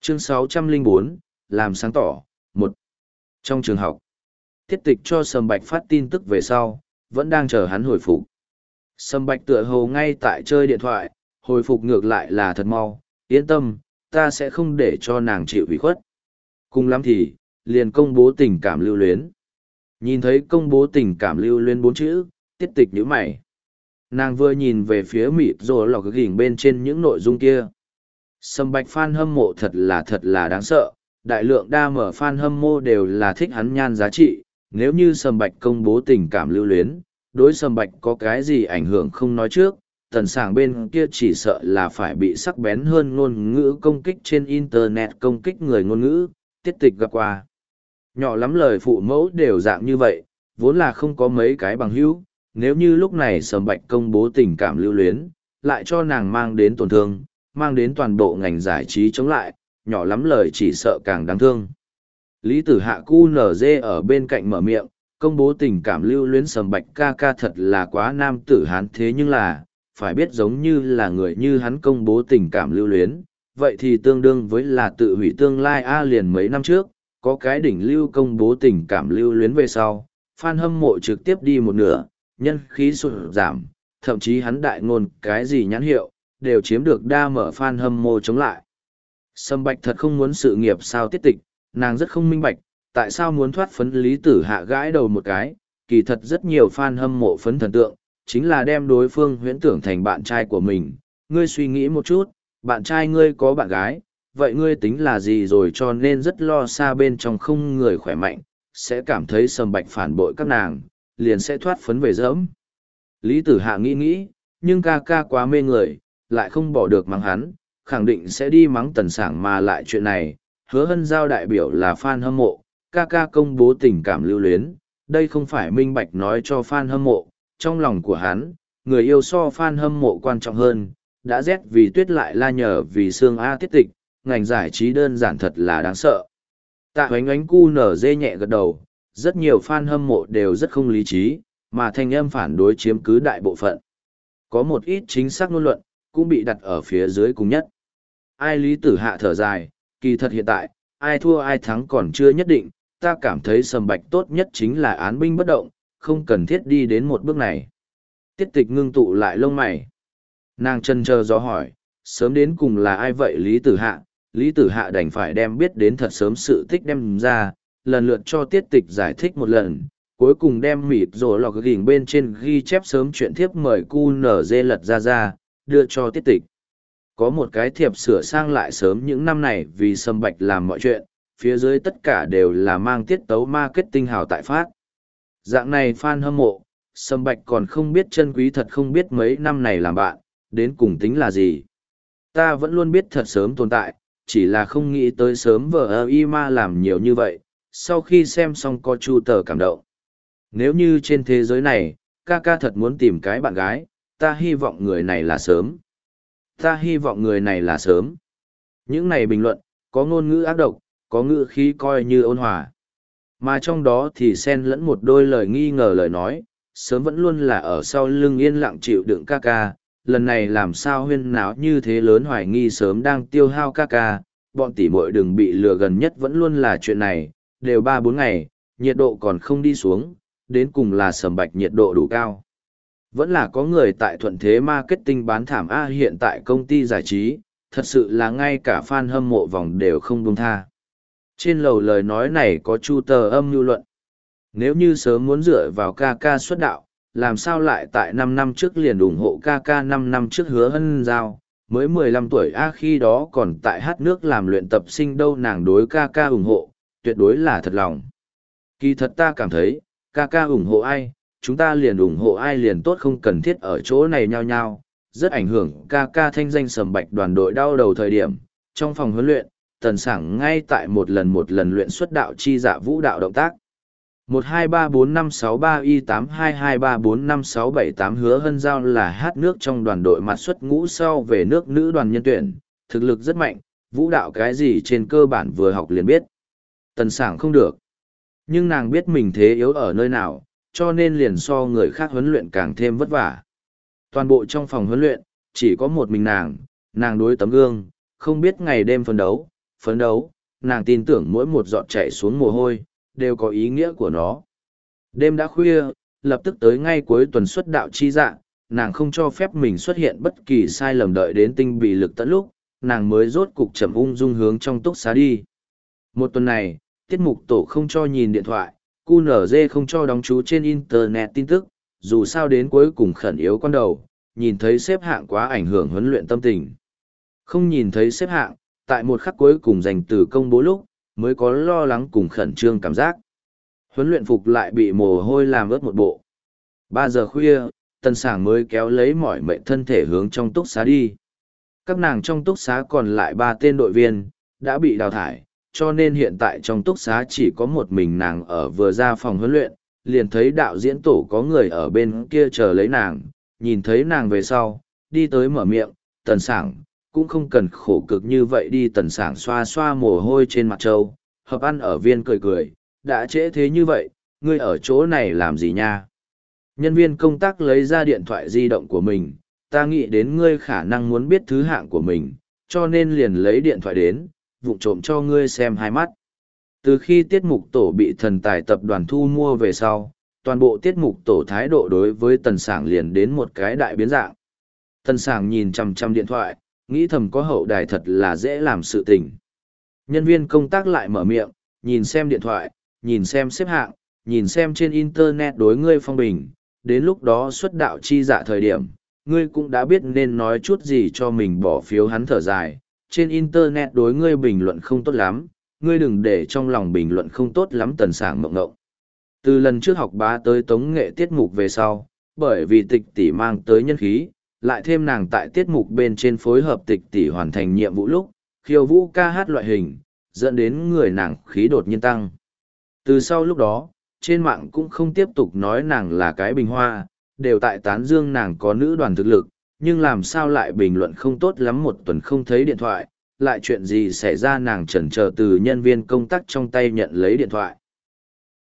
Chương 604, làm sáng tỏ. Một. Trong trường học, Tiết Tịch cho Sầm Bạch phát tin tức về sau, vẫn đang chờ hắn hồi phục. Sầm Bạch tựa hồ ngay tại chơi điện thoại, hồi phục ngược lại là thật mau, yên tâm, ta sẽ không để cho nàng chịu ủy khuất. Cùng lắm thì, liền công bố tình cảm lưu luyến. Nhìn thấy công bố tình cảm lưu luyến 4 chữ, Tiết Tịch nhíu mày. Nàng vừa nhìn về phía mịt rồi lọc gỉnh bên trên những nội dung kia. Sầm Bạch fan hâm mộ thật là đáng sợ, đại lượng đa mở fan hâm mộ đều là thích hắn nhan giá trị. Nếu như Sầm Bạch công bố tình cảm lưu luyến, đối Sầm Bạch có cái gì ảnh hưởng không nói trước, tần sảng bên kia chỉ sợ là phải bị sắc bén hơn ngôn ngữ công kích trên internet, công kích người ngôn ngữ. Tiết Tịch gặp qua. Nhỏ lắm lời phụ mẫu đều dạng như vậy, vốn là không có mấy cái bằng hữu. Nếu như lúc này Sầm Bạch công bố tình cảm lưu luyến, lại cho nàng mang đến tổn thương, mang đến toàn bộ ngành giải trí chống lại, nhỏ lắm lời chỉ sợ càng đáng thương. Lý Tử Hạ QNZ ở bên cạnh mở miệng, công bố tình cảm lưu luyến Sầm Bạch ca ca thật là quá nam tử hán, thế nhưng là, phải biết giống như là người như hắn công bố tình cảm lưu luyến, vậy thì tương đương với là tự hủy tương lai a. Liền mấy năm trước, có cái đỉnh lưu công bố tình cảm lưu luyến về sau, fan hâm mộ trực tiếp đi một nửa, nhân khí sụt giảm, thậm chí hắn đại ngôn cái gì nhãn hiệu, đều chiếm được đa mở fan hâm mộ chống lại. Sầm Bạch thật không muốn sự nghiệp sao Tiết Tịch, nàng rất không minh bạch, tại sao muốn thoát phấn. Lý Tử Hạ gãi đầu một cái, kỳ thật rất nhiều fan hâm mộ phấn thần tượng, chính là đem đối phương huyễn tưởng thành bạn trai của mình. Ngươi suy nghĩ một chút, bạn trai ngươi có bạn gái, vậy ngươi tính là gì rồi, cho nên rất lo xa bên trong không người khỏe mạnh, sẽ cảm thấy Sầm Bạch phản bội các nàng, liền sẽ thoát phấn về dẫm. Lý Tử Hạ nghĩ, nhưng ca ca quá mê người, lại không bỏ được mắng hắn, khẳng định sẽ đi mắng tần sảng. Mà lại chuyện này, Hứa Hân Giao đại biểu là fan hâm mộ, ca ca công bố tình cảm lưu luyến, đây không phải minh bạch nói cho fan hâm mộ, trong lòng của hắn, người yêu so fan hâm mộ quan trọng hơn, đã rét vì tuyết lại la nhở vì sương a. Tiết Tịch, ngành giải trí đơn giản thật là đáng sợ. Tạ Hoánh Ánh cu nở dê nhẹ gật đầu, rất nhiều fan hâm mộ đều rất không lý trí, mà thanh âm phản đối chiếm cứ đại bộ phận. Có một ít chính xác ngôn luận, cũng bị đặt ở phía dưới cùng nhất. Ai Lý Tử Hạ thở dài, kỳ thật hiện tại, ai thua ai thắng còn chưa nhất định, ta cảm thấy Sầm Bạch tốt nhất chính là án binh bất động, không cần thiết đi đến một bước này. Tiết Tịch ngưng tụ lại lông mày. Nàng chần chờ do hỏi, sớm đến cùng là ai vậy Lý Tử Hạ? Lý Tử Hạ đành phải đem biết đến thật sớm sự tích đem ra, lần lượt cho Tiết Tịch giải thích một lần, cuối cùng đem mịt rồi lọc gỉnh bên trên ghi chép sớm chuyện thiếp mời QNZ lật ra, đưa cho Tiết Tịch. Có một cái thiệp sửa sang lại sớm những năm này vì Sầm Bạch làm mọi chuyện, phía dưới tất cả đều là mang tiết tấu marketing hào tại phát. Dạng này fan hâm mộ, Sầm Bạch còn không biết chân quý, thật không biết mấy năm này làm bạn, đến cùng tính là gì. Ta vẫn luôn biết thật sớm tồn tại, chỉ là không nghĩ tới sớm vờ ma làm nhiều như vậy, sau khi xem xong có chu tờ cảm động. Nếu như trên thế giới này, ca ca thật muốn tìm cái bạn gái, ta hy vọng người này là sớm. Ta hy vọng người này là sớm. Những này bình luận, có ngôn ngữ ác độc, có ngữ khí coi như ôn hòa. Mà trong đó thì xen lẫn một đôi lời nghi ngờ lời nói, sớm vẫn luôn là ở sau lưng yên lặng chịu đựng ca ca. Lần này làm sao huyên náo như thế lớn, hoài nghi sớm đang tiêu hao ca ca, bọn tỉ muội đừng bị lừa, gần nhất vẫn luôn là chuyện này, đều 3-4 ngày, nhiệt độ còn không đi xuống, đến cùng là Sầm Bạch nhiệt độ đủ cao. Vẫn là có người tại Thuận Thế Marketing bán thảm A. Hiện tại công ty giải trí, thật sự là ngay cả fan hâm mộ vòng đều không buông tha. Trên lầu lời nói này có chu tờ âm mưu luận. Nếu như sớm muốn dựa vào ca ca xuất đạo, làm sao lại tại 5 năm trước liền ủng hộ ca ca? 5 năm trước Hứa Hân Giao, mới 15 tuổi A, khi đó còn tại hát nước làm luyện tập sinh đâu, nàng đối ca ca ủng hộ, tuyệt đối là thật lòng. Kỳ thật ta cảm thấy, ca ca ủng hộ ai, chúng ta liền ủng hộ ai liền tốt, không cần thiết ở chỗ này nhao nhao, rất ảnh hưởng ca ca thanh danh. Sầm Bạch đoàn đội đau đầu thời điểm, trong phòng huấn luyện, tần sảng ngay tại một lần luyện xuất đạo chi dạ vũ đạo động tác. 1-2-3-4-5-6-3-Y-8-2-2-3-4-5-6-7-8 Hứa Hân Giao là hát nước trong đoàn đội mặt xuất ngũ sau về nước nữ đoàn nhân tuyển, thực lực rất mạnh, vũ đạo cái gì trên cơ bản vừa học liền biết. Tần sảng không được. Nhưng nàng biết mình thế yếu ở nơi nào, cho nên liền so người khác huấn luyện càng thêm vất vả. Toàn bộ trong phòng huấn luyện, chỉ có một mình nàng đối tấm gương, không biết ngày đêm phấn đấu, phấn đấu, nàng tin tưởng mỗi một giọt chảy xuống mồ hôi, đều có ý nghĩa của nó. Đêm đã khuya, lập tức tới ngay cuối tuần xuất đạo chi dạ, nàng không cho phép mình xuất hiện bất kỳ sai lầm, đợi đến tinh bị lực tận lúc, nàng mới rốt cục chậm ung dung hướng trong túc xá đi. Một tuần này, tiết mục tổ không cho nhìn điện thoại, QNZ không cho đóng chú trên Internet tin tức, dù sao đến cuối cùng khẩn yếu con đầu, nhìn thấy xếp hạng quá ảnh hưởng huấn luyện tâm tình. Không nhìn thấy xếp hạng, tại một khắc cuối cùng dành từ công bố lúc, mới có lo lắng cùng khẩn trương cảm giác. Huấn luyện phục lại bị mồ hôi làm ướt một bộ. 3 giờ khuya, Tần Sảng mới kéo lấy mỏi mệt thân thể hướng trong túc xá đi. Các nàng trong túc xá còn lại 3 tên đội viên, đã bị đào thải, cho nên hiện tại trong túc xá chỉ có một mình nàng ở. Vừa ra phòng huấn luyện, liền thấy đạo diễn tổ có người ở bên kia chờ lấy nàng, nhìn thấy nàng về sau, đi tới mở miệng, Tần Sảng, cũng không cần khổ cực như vậy đi. Tần Sảng xoa xoa mồ hôi trên mặt trâu, hợp ăn ở viên cười cười, đã trễ thế như vậy, ngươi ở chỗ này làm gì nha? Nhân viên công tác lấy ra điện thoại di động của mình, ta nghĩ đến ngươi khả năng muốn biết thứ hạng của mình, cho nên liền lấy điện thoại đến, vụng trộm cho ngươi xem hai mắt. Từ khi tiết mục tổ bị thần tài tập đoàn thu mua về sau, toàn bộ tiết mục tổ thái độ đối với Tần Sảng liền đến một cái đại biến dạng. Tần Sảng nhìn chằm chằm điện thoại, nghĩ thầm có hậu đài thật là dễ làm sự tình. Nhân viên công tác lại mở miệng, nhìn xem điện thoại, nhìn xem xếp hạng, nhìn xem trên Internet đối ngươi phong bình, đến lúc đó xuất đạo chi dạ thời điểm, ngươi cũng đã biết nên nói chút gì cho mình bỏ phiếu. Hắn thở dài, trên Internet đối ngươi bình luận không tốt lắm, ngươi đừng để trong lòng bình luận không tốt lắm. Tần Sảng mộng ngộng. Từ lần trước học bá tới tống nghệ tiết mục về sau, bởi vì Tịch tỷ mang tới nhân khí, lại thêm nàng tại tiết mục bên trên phối hợp Tịch tỷ hoàn thành nhiệm vụ lúc, khiêu vũ ca hát loại hình, dẫn đến người nàng khí đột nhiên tăng. Từ sau lúc đó, trên mạng cũng không tiếp tục nói nàng là cái bình hoa, đều tại tán dương nàng có nữ đoàn thực lực, nhưng làm sao lại bình luận không tốt lắm. Một tuần không thấy điện thoại, lại chuyện gì xảy ra? Nàng chần chờ từ nhân viên công tác trong tay nhận lấy điện thoại.